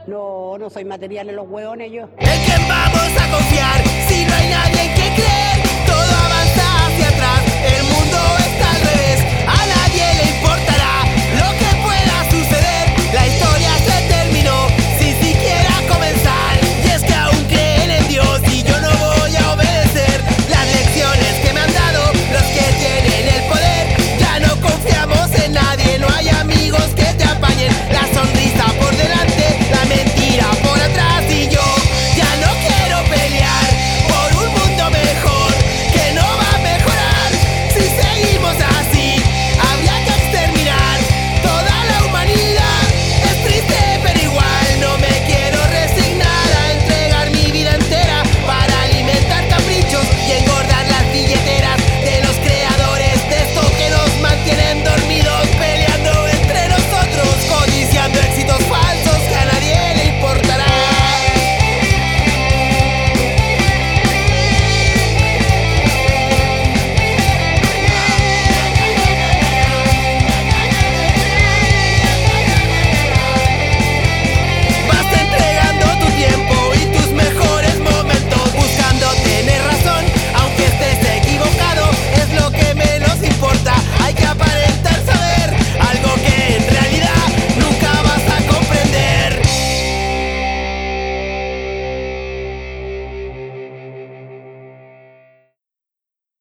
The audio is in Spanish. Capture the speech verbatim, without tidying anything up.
No, no soy material en los hueones yo. ¿En quién vamos a confiar si no hay nadie en quien creer?